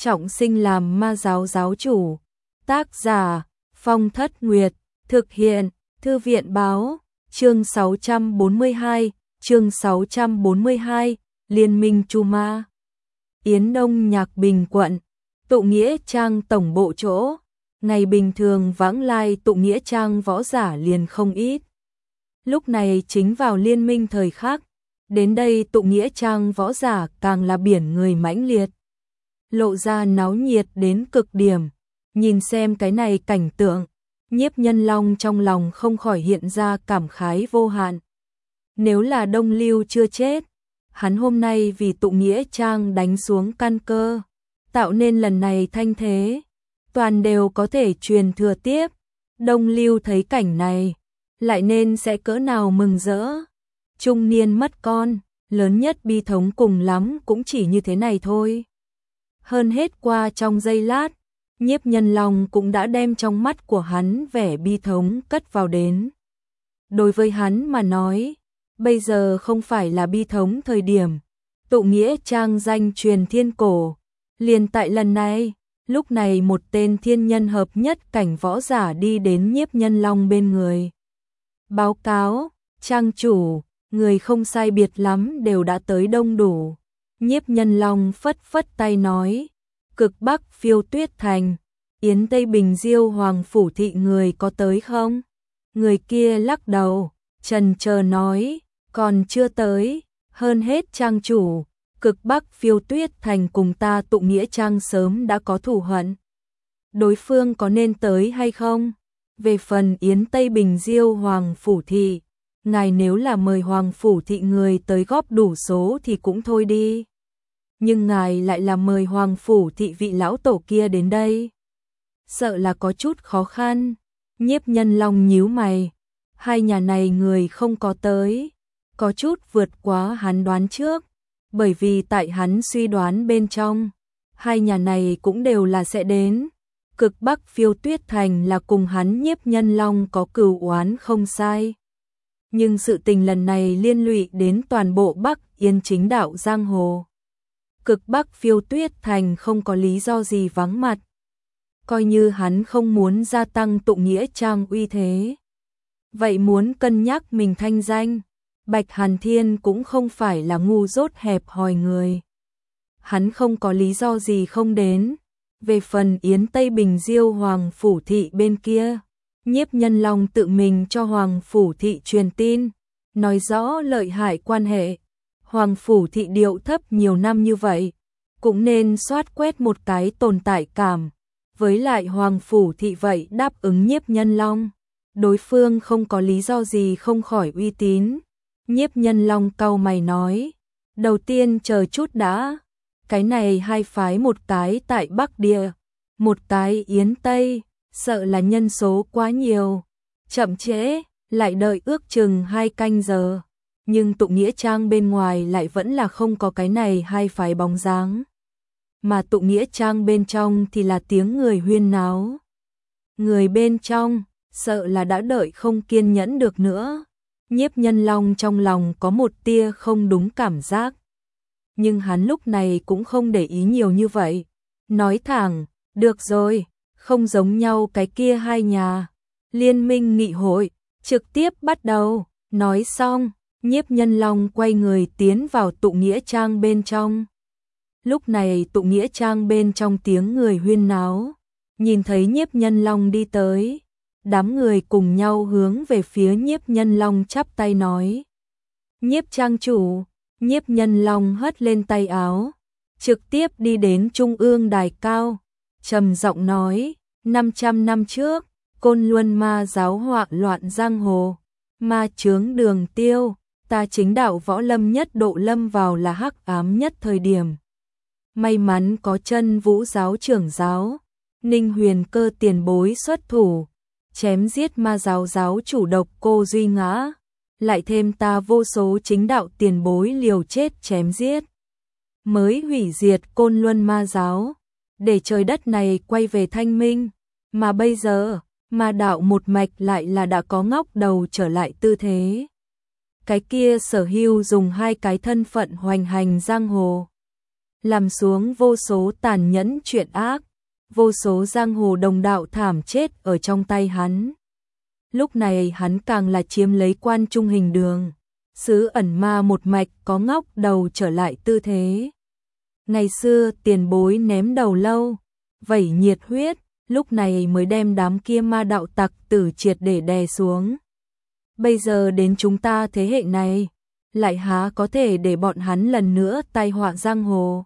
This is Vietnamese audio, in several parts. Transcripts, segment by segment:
trọng sinh làm ma giáo giáo chủ. Tác giả Phong Thất Nguyệt, thực hiện Thư viện Báo. Chương 642, Liên minh Chu Ma. Yến Đông Nhạc Bình quận, Tụ Nghĩa Trang tổng bộ chỗ. Ngày bình thường vãng lai Tụ Nghĩa Trang võ giả liền không ít. Lúc này chính vào liên minh thời khắc, đến đây Tụ Nghĩa Trang võ giả càng là biển người mãnh liệt, lộ ra náo nhiệt đến cực điểm. Nhìn xem cái này cảnh tượng, Nhiếp Nhân Long trong lòng không khỏi hiện ra cảm khái vô hạn. Nếu là Đông Lưu chưa chết, hắn hôm nay vì Tụ Nghĩa Trang đánh xuống căn cơ, tạo nên lần này thanh thế, toàn đều có thể truyền thừa tiếp. Đông Lưu thấy cảnh này, lại nên sẽ cỡ nào mừng rỡ. Trung niên mất con, lớn nhất bi thống cùng lắm cũng chỉ như thế này thôi. Hơn hết qua trong giây lát, Nhiếp Nhân Long cũng đã đem trong mắt của hắn vẻ bi thống cất vào đến. Đối với hắn mà nói, bây giờ không phải là bi thống thời điểm. Tụ Nghĩa Trang danh truyền thiên cổ. Liền tại lần này, lúc này một tên thiên nhân hợp nhất cảnh võ giả đi đến Nhiếp Nhân Long bên người. Báo cáo, trang chủ, người không sai biệt lắm đều đã tới đông đủ. Nhiếp Nhân Long phất phất tay nói, Cực Bắc Phiêu Tuyết Thành, Yến Tây Bình Diêu Hoàng Phủ Thị người có tới không? Người kia lắc đầu, chần chờ nói, còn chưa tới. Hơn hết trang chủ, Cực Bắc Phiêu Tuyết Thành cùng ta Tụ Nghĩa Trang sớm đã có thù hận. Đối phương có nên tới hay không? Về phần Yến Tây Bình Diêu Hoàng Phủ Thị, ngài nếu là mời Hoàng Phủ Thị người tới góp đủ số thì cũng thôi đi. Nhưng ngài lại là mời Hoàng Phủ Thị vị lão tổ kia đến đây, sợ là có chút khó khăn. Nhiếp Nhân Long nhíu mày, hai nhà này người không có tới, có chút vượt quá hắn đoán trước, bởi vì tại hắn suy đoán bên trong, hai nhà này cũng đều là sẽ đến. Cực Bắc Phiêu Tuyết Thành là cùng hắn Nhiếp Nhân Long có cừu oán không sai. Nhưng sự tình lần này liên lụy đến toàn bộ Bắc Yên chính đạo giang hồ. Cực Bắc Phiêu Tuyết Thành không có lý do gì vắng mặt. Coi như hắn không muốn gia tăng Tụ Nghĩa Trang uy thế, vậy muốn cân nhắc mình thanh danh, Bạch Hàn Thiên cũng không phải là ngu dốt hẹp hòi người. Hắn không có lý do gì không đến. Về phần Yến Tây Bình Diêu Hoàng Phủ Thị bên kia, Nhiếp Nhân Long tự mình cho Hoàng Phủ Thị truyền tin, nói rõ lợi hại quan hệ. Hoàng Phủ Thị điệu thấp nhiều năm như vậy, cũng nên soát quét một cái tồn tại cảm. Với lại Hoàng Phủ Thị vậy đáp ứng Nhiếp Nhân Long, đối phương không có lý do gì không khỏi uy tín. Nhiếp Nhân Long cau mày nói, đầu tiên chờ chút đã. Cái này hai phái, một cái tại Bắc Địa, một cái Yến Tây, sợ là nhân số quá nhiều. Chậm trễ, lại đợi ước chừng 2 canh giờ. Nhưng Tụ Nghĩa Trang bên ngoài lại vẫn là không có cái này hai phái bóng dáng. Mà Tụ Nghĩa Trang bên trong thì là tiếng người huyên náo. Người bên trong, sợ là đã đợi không kiên nhẫn được nữa. Nhiếp Nhân Long trong lòng có một tia không đúng cảm giác. Nhưng hắn lúc này cũng không để ý nhiều như vậy. Nói thẳng, được rồi, không giống nhau cái kia hai nhà. Liên minh nghị hội, trực tiếp bắt đầu. Nói xong, Nhiếp Nhân Long quay người tiến vào Tụ Nghĩa Trang bên trong. Lúc này Tụ Nghĩa Trang bên trong tiếng người huyên náo. Nhìn thấy Nhiếp Nhân Long đi tới, đám người cùng nhau hướng về phía Nhiếp Nhân Long chắp tay nói, Nhiếp trang chủ. Nhiếp Nhân Long hất lên tay áo, trực tiếp đi đến trung ương đài cao, trầm giọng nói, 500 năm trước, Côn Luân ma giáo hoạn loạn giang hồ, ma chướng đường tiêu, ta chính đạo võ lâm nhất độ lâm vào là hắc ám nhất thời điểm. May mắn có Chân Vũ giáo trưởng giáo, Ninh Huyền Cơ tiền bối xuất thủ, chém giết ma giáo giáo chủ độc cô Duy Ngã. Lại thêm ta vô số chính đạo tiền bối liều chết chém giết, mới hủy diệt Côn Luân ma giáo, để trời đất này quay về thanh minh. Mà bây giờ, ma đạo một mạch lại là đã có ngóc đầu trở lại tư thế. Cái kia Sở Hưu dùng 2 cái thân phận hoành hành giang hồ, làm xuống vô số tàn nhẫn chuyện ác, vô số giang hồ đồng đạo thảm chết ở trong tay hắn. Lúc này hắn càng là chiếm lấy Quan Trung Hình Đường, xứ ẩn ma một mạch có ngóc đầu trở lại tư thế. Ngày xưa tiền bối ném đầu lâu, vẩy nhiệt huyết, lúc này mới đem đám kia ma đạo tặc tử triệt để đè xuống. Bây giờ đến chúng ta thế hệ này, lại há có thể để bọn hắn lần nữa tai họa giang hồ.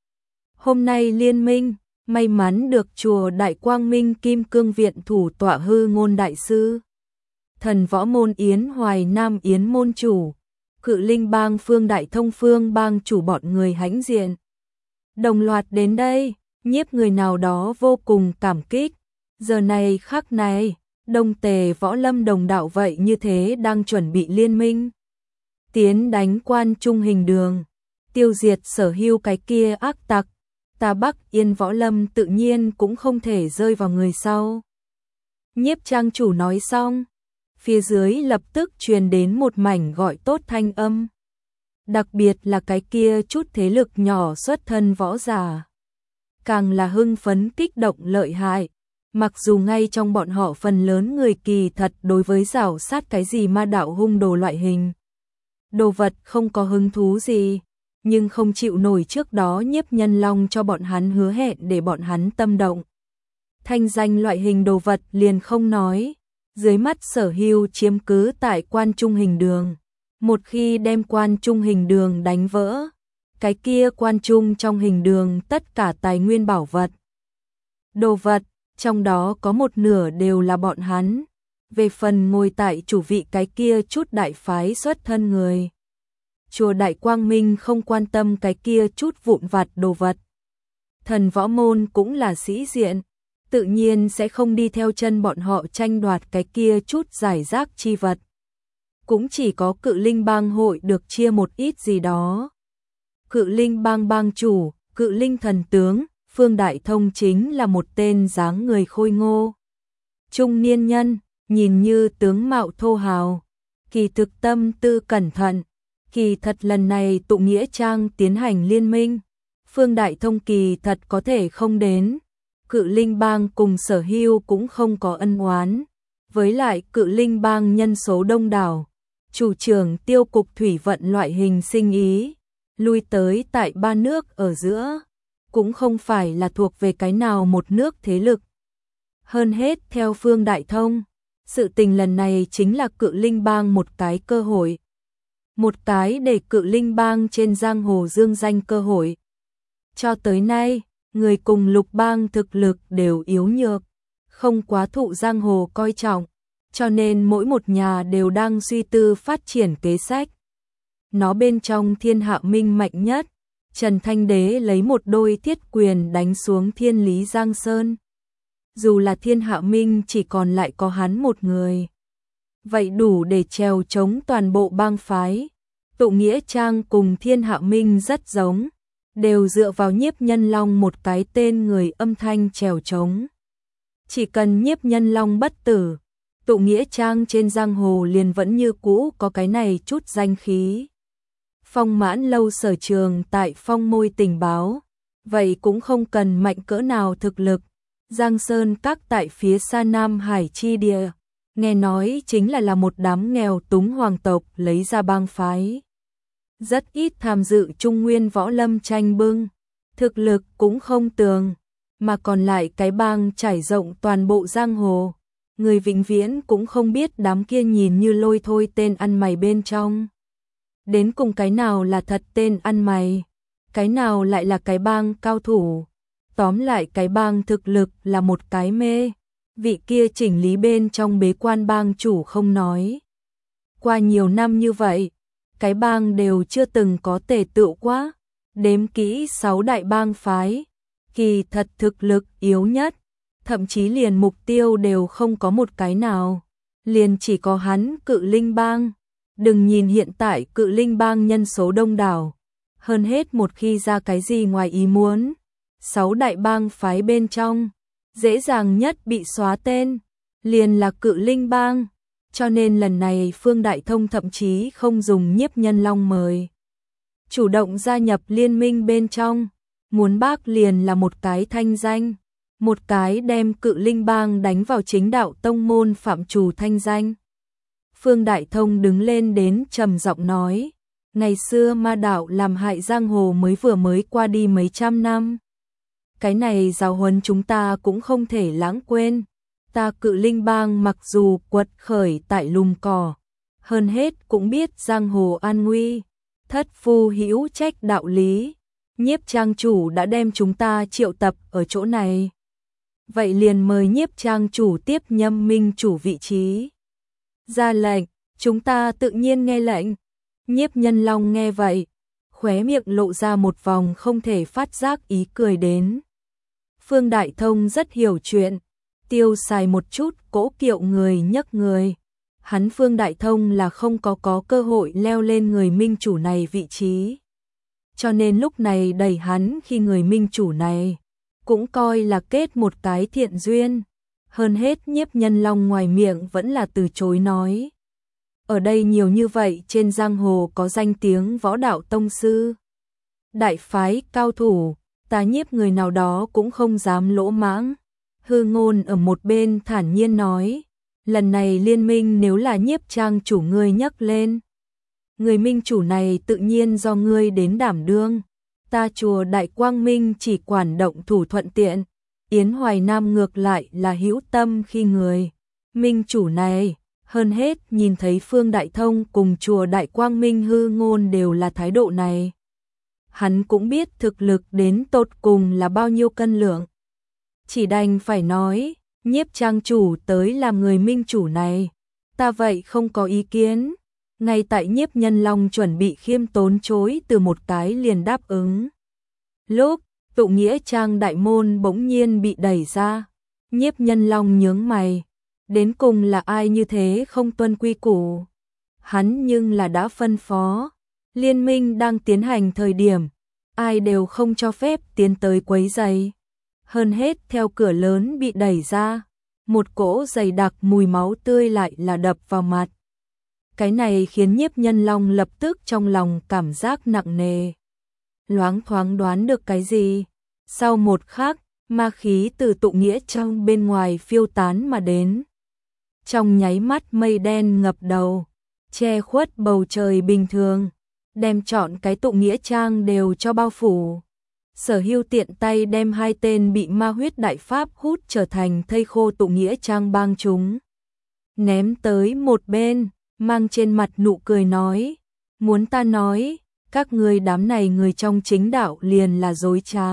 Hôm nay liên minh, may mắn được chùa Đại Quang Minh Kim Cương Viện thủ tọa Hư Ngôn Đại Sư, Thần Võ Môn Yến Hoài Nam Yến Môn Chủ, Cự Linh Bang Phương Đại Thông Phương Bang Chủ bọn người hãnh diện đồng loạt đến đây, nhiếp người nào đó vô cùng cảm kích. Giờ này khắc này, Đông Tề Võ Lâm đồng đạo vậy như thế đang chuẩn bị liên minh, tiến đánh Quan Trung Hình Đường, tiêu diệt sở hữu cái kia ác tặc. Ta Bắc Yên Võ Lâm tự nhiên cũng không thể rơi vào người sau. Nhiếp trang chủ nói xong, phía dưới lập tức truyền đến một mảnh gọi tốt thanh âm. Đặc biệt là cái kia chút thế lực nhỏ xuất thân võ giả, càng là hưng phấn kích động lợi hại. Mặc dù ngay trong bọn họ phần lớn người kỳ thật đối với rảo sát cái gì ma đạo hung đồ loại hình đồ vật không có hứng thú gì, nhưng không chịu nổi trước đó Nhiếp Nhân Long cho bọn hắn hứa hẹn để bọn hắn tâm động. Thanh danh loại hình đồ vật liền không nói, dưới mắt sở hữu chiếm cứ tại Quan Trung Hình Đường. Một khi đem Quan Trung Hình Đường đánh vỡ, cái kia Quan Trung trong hình đường tất cả tài nguyên bảo vật, đồ vật, trong đó có một nửa đều là bọn hắn. Về phần ngồi tại chủ vị cái kia chút đại phái xuất thân người, chùa Đại Quang Minh không quan tâm cái kia chút vụn vặt đồ vật. Thần Võ Môn cũng là sĩ diện, tự nhiên sẽ không đi theo chân bọn họ tranh đoạt cái kia chút giải rác chi vật. Cũng chỉ có Cự Linh Bang hội được chia một ít gì đó. Cự Linh Bang bang chủ, Cự Linh thần tướng, Phương Đại Thông chính là một tên dáng người khôi ngô, trung niên nhân, nhìn như tướng mạo thô hào, kỳ thực tâm tư cẩn thận. Kỳ thật lần này tụ nghĩa trang tiến hành liên minh, Phương Đại Thông kỳ thật có thể không đến. Cự Linh Bang cùng sở hữu cũng không có ân oán. Với lại Cự Linh Bang nhân số đông đảo, chủ trưởng tiêu cục thủy vận loại hình sinh ý, lui tới tại ba nước ở giữa, cũng không phải là thuộc về cái nào một nước thế lực. Hơn hết theo Phương Đại Thông, sự tình lần này chính là Cự Linh Bang một cái cơ hội. Một cái để Cự Linh Bang trên giang hồ dương danh cơ hội. Cho tới nay, người cùng Lục Bang thực lực đều yếu nhược, không quá thụ giang hồ coi trọng, cho nên mỗi một nhà đều đang suy tư phát triển kế sách. Nó bên trong Thiên Hạ Minh mạnh nhất, Trần Thanh Đế lấy một đôi thiết quyền đánh xuống Thiên Lý Giang Sơn. Dù là Thiên Hạ Minh chỉ còn lại có hắn một người, vậy đủ để trèo chống toàn bộ bang phái. Tụ nghĩa trang cùng Thiên Hạ Minh rất giống, đều dựa vào Nhiếp Nhân Long một cái tên người âm thanh trèo chống. Chỉ cần Nhiếp Nhân Long bất tử, tụ nghĩa trang trên giang hồ liền vẫn như cũ có cái này chút danh khí. Phong Mãn Lâu sở trường tại phong môi tình báo, vậy cũng không cần mạnh cỡ nào thực lực. Giang Sơn Các tại phía xa Nam Hải chi địa, nghe nói chính là một đám nghèo túng hoàng tộc lấy ra bang phái. Rất ít tham dự Trung Nguyên võ lâm tranh bưng, thực lực cũng không tường, mà còn lại cái bang trải rộng toàn bộ giang hồ. Người vĩnh viễn cũng không biết đám kia nhìn như lôi thôi tên ăn mày bên trong. Đến cùng cái nào là thật tên ăn mày, cái nào lại là cái bang cao thủ. Tóm lại cái bang thực lực là một cái mê, vị kia chỉnh lý bên trong bế quan bang chủ không nói. Qua nhiều năm như vậy, cái bang đều chưa từng có tề tựu quá, đếm kỹ 6 đại bang phái, kỳ thật thực lực yếu nhất, thậm chí liền mục tiêu đều không có một cái nào, liền chỉ có hắn Cự Linh Bang. Đừng nhìn hiện tại Cự Linh Bang nhân số đông đảo, hơn hết một khi ra cái gì ngoài ý muốn, 6 đại bang phái bên trong, dễ dàng nhất bị xóa tên, liền là Cự Linh Bang. Cho nên lần này Phương Đại Thông thậm chí không dùng Nhiếp Nhân Long mời, chủ động gia nhập liên minh bên trong. muốn bác liền là một cái thanh danh, một cái đem Cự Linh Bang đánh vào chính đạo tông môn phạm trù thanh danh. Phương Đại Thông đứng lên đến trầm giọng nói, ngày xưa ma đạo làm hại giang hồ mới qua đi mấy trăm năm. Cái này giáo huấn chúng ta cũng không thể lãng quên. Ta Cự Linh Bang mặc dù quật khởi tại lùm cỏ, hơn hết cũng biết giang hồ an nguy, thất phu hữu trách đạo lý. Nhiếp trang chủ đã đem chúng ta triệu tập ở chỗ này. Vậy liền mời nhiếp trang chủ tiếp nhâm minh chủ vị trí. Ra lệnh, chúng ta tự nhiên nghe lệnh. Nhiếp Nhân Long nghe vậy, khóe miệng lộ ra một vòng không thể phát giác ý cười đến. Phương Đại Thông rất hiểu chuyện, tiêu xài một chút cỗ kiệu người nhấc người. Hắn Phương Đại Thông là không có cơ hội leo lên người minh chủ này vị trí. Cho nên lúc này đẩy hắn khi người minh chủ này, cũng coi là kết một cái thiện duyên. Hơn hết Nhiếp Nhân Long ngoài miệng vẫn là từ chối nói. Ở đây nhiều như vậy trên giang hồ có danh tiếng võ đạo tông sư, đại phái cao thủ, ta nhiếp người nào đó cũng không dám lỗ mãng. Hư Ngôn ở một bên thản nhiên nói, lần này liên minh nếu là nhiếp trang chủ ngươi nhắc lên, người minh chủ này tự nhiên do ngươi đến đảm đương. Ta chùa Đại Quang Minh chỉ quản động thủ thuận tiện, Yến Hoài Nam ngược lại là hữu tâm khi người minh chủ này. Hơn hết nhìn thấy Phương Đại Thông cùng chùa Đại Quang Minh Hư Ngôn đều là thái độ này. Hắn cũng biết thực lực đến tột cùng là bao nhiêu cân lượng. Chỉ đành phải nói, nhiếp trang chủ tới làm người minh chủ này. Ta vậy không có ý kiến. Ngay tại nhiếp Nhân Long chuẩn bị khiêm tốn chối từ một cái liền đáp ứng. Lúc, tụ nghĩa trang đại môn bỗng nhiên bị đẩy ra. Nhiếp Nhân Long nhướng mày. Đến cùng là ai như thế không tuân quy củ? Hắn nhưng là đã phân phó. Liên minh đang tiến hành thời điểm, ai đều không cho phép tiến tới quấy rầy. Hơn hết theo cửa lớn bị đẩy ra, một cỗ dày đặc mùi máu tươi lại là đập vào mặt. Cái này khiến nhiếp Nhân Long lập tức trong lòng cảm giác nặng nề. Loáng thoáng đoán được cái gì? Sau một khắc, ma khí từ tụ nghĩa trong bên ngoài phiêu tán mà đến. Trong nháy mắt mây đen ngập đầu, che khuất bầu trời bình thường, đem trọn cái tụ nghĩa trang đều cho bao phủ. Sở Hưu tiện tay đem hai tên bị ma huyết đại pháp hút trở thành thây khô tụ nghĩa trang bang chúng. Ném tới một bên, mang trên mặt nụ cười nói, muốn ta nói, các ngươi đám này người trong chính đạo liền là dối trá.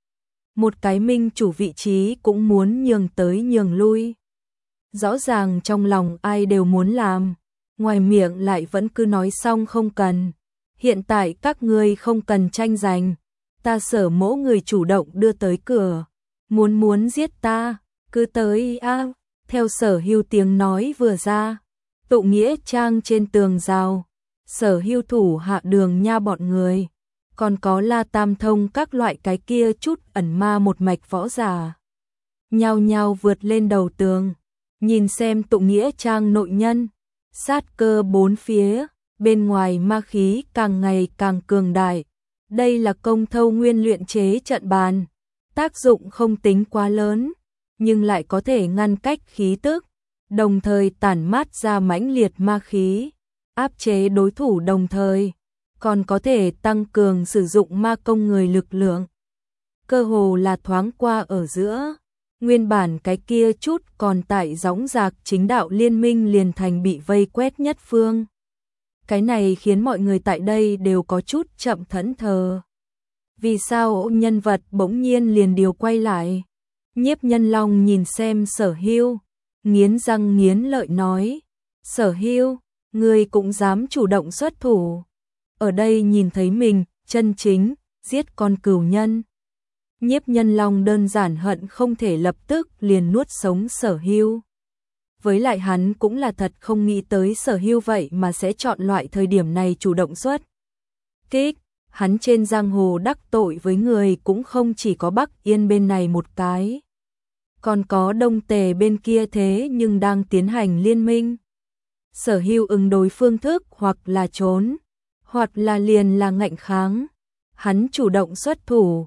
Một cái minh chủ vị trí cũng muốn nhường tới nhường lui. Rõ ràng trong lòng ai đều muốn làm, ngoài miệng lại vẫn cứ nói xong không cần. Hiện tại các ngươi không cần tranh giành, ta Sở mỗ người chủ động đưa tới cửa, muốn giết ta, cứ tới a. Theo Sở Hưu tiếng nói vừa ra, tụ nghĩa trang trên tường rào, Sở Hưu thủ hạ Đường Nha bọn người, còn có La Tam Thông các loại cái kia chút ẩn ma một mạch võ giả, nhao nhao vượt lên đầu tường. Nhìn xem tụ nghĩa trang nội nhân, sát cơ bốn phía, bên ngoài ma khí càng ngày càng cường đại. Đây là công thâu nguyên luyện chế trận bàn, tác dụng không tính quá lớn, nhưng lại có thể ngăn cách khí tức, đồng thời tản mát ra mãnh liệt ma khí, áp chế đối thủ đồng thời, còn có thể tăng cường sử dụng ma công người lực lượng. Cơ hồ là thoáng qua ở giữa. Nguyên bản cái kia chút còn tại dõng dạc chính đạo liên minh liền thành bị vây quét nhất phương. Cái này khiến mọi người tại đây đều có chút chậm thẫn thờ. Vì sao nhân vật bỗng nhiên liền điều quay lại? Nhiếp Nhân Long nhìn xem Sở Hưu, nghiến răng nghiến lợi nói, Sở Hưu, ngươi cũng dám chủ động xuất thủ. Ở đây nhìn thấy mình, chân chính, giết con cừu nhân. Nhiếp Nhân Long đơn giản hận không thể lập tức liền nuốt sống Sở Hưu. Với lại hắn cũng là thật không nghĩ tới Sở Hưu vậy mà sẽ chọn loại thời điểm này chủ động xuất kích. Hắn trên giang hồ đắc tội với người cũng không chỉ có Bắc Yên bên này một cái, còn có Đông Tề bên kia thế nhưng đang tiến hành liên minh. Sở Hưu ứng đối phương thức hoặc là trốn, hoặc là liền là ngạnh kháng. Hắn chủ động xuất thủ,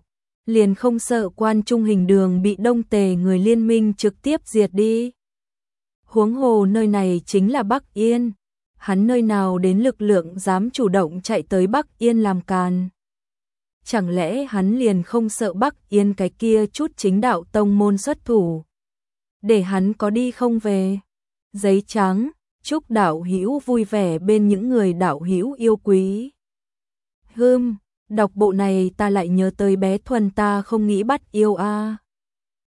liền không sợ Quan Trung Hình Đường bị Đông Tề người liên minh trực tiếp diệt đi. Huống hồ nơi này chính là Bắc Yên, hắn nơi nào đến lực lượng dám chủ động chạy tới Bắc Yên làm càn. Chẳng lẽ hắn liền không sợ Bắc Yên cái kia chút chính đạo tông môn xuất thủ, để hắn có đi không về. Giấy trắng, chúc đạo hữu vui vẻ bên những người đạo hữu yêu quý. Đọc bộ này ta lại nhớ tới bé Thuần ta không nghĩ bắt yêu a.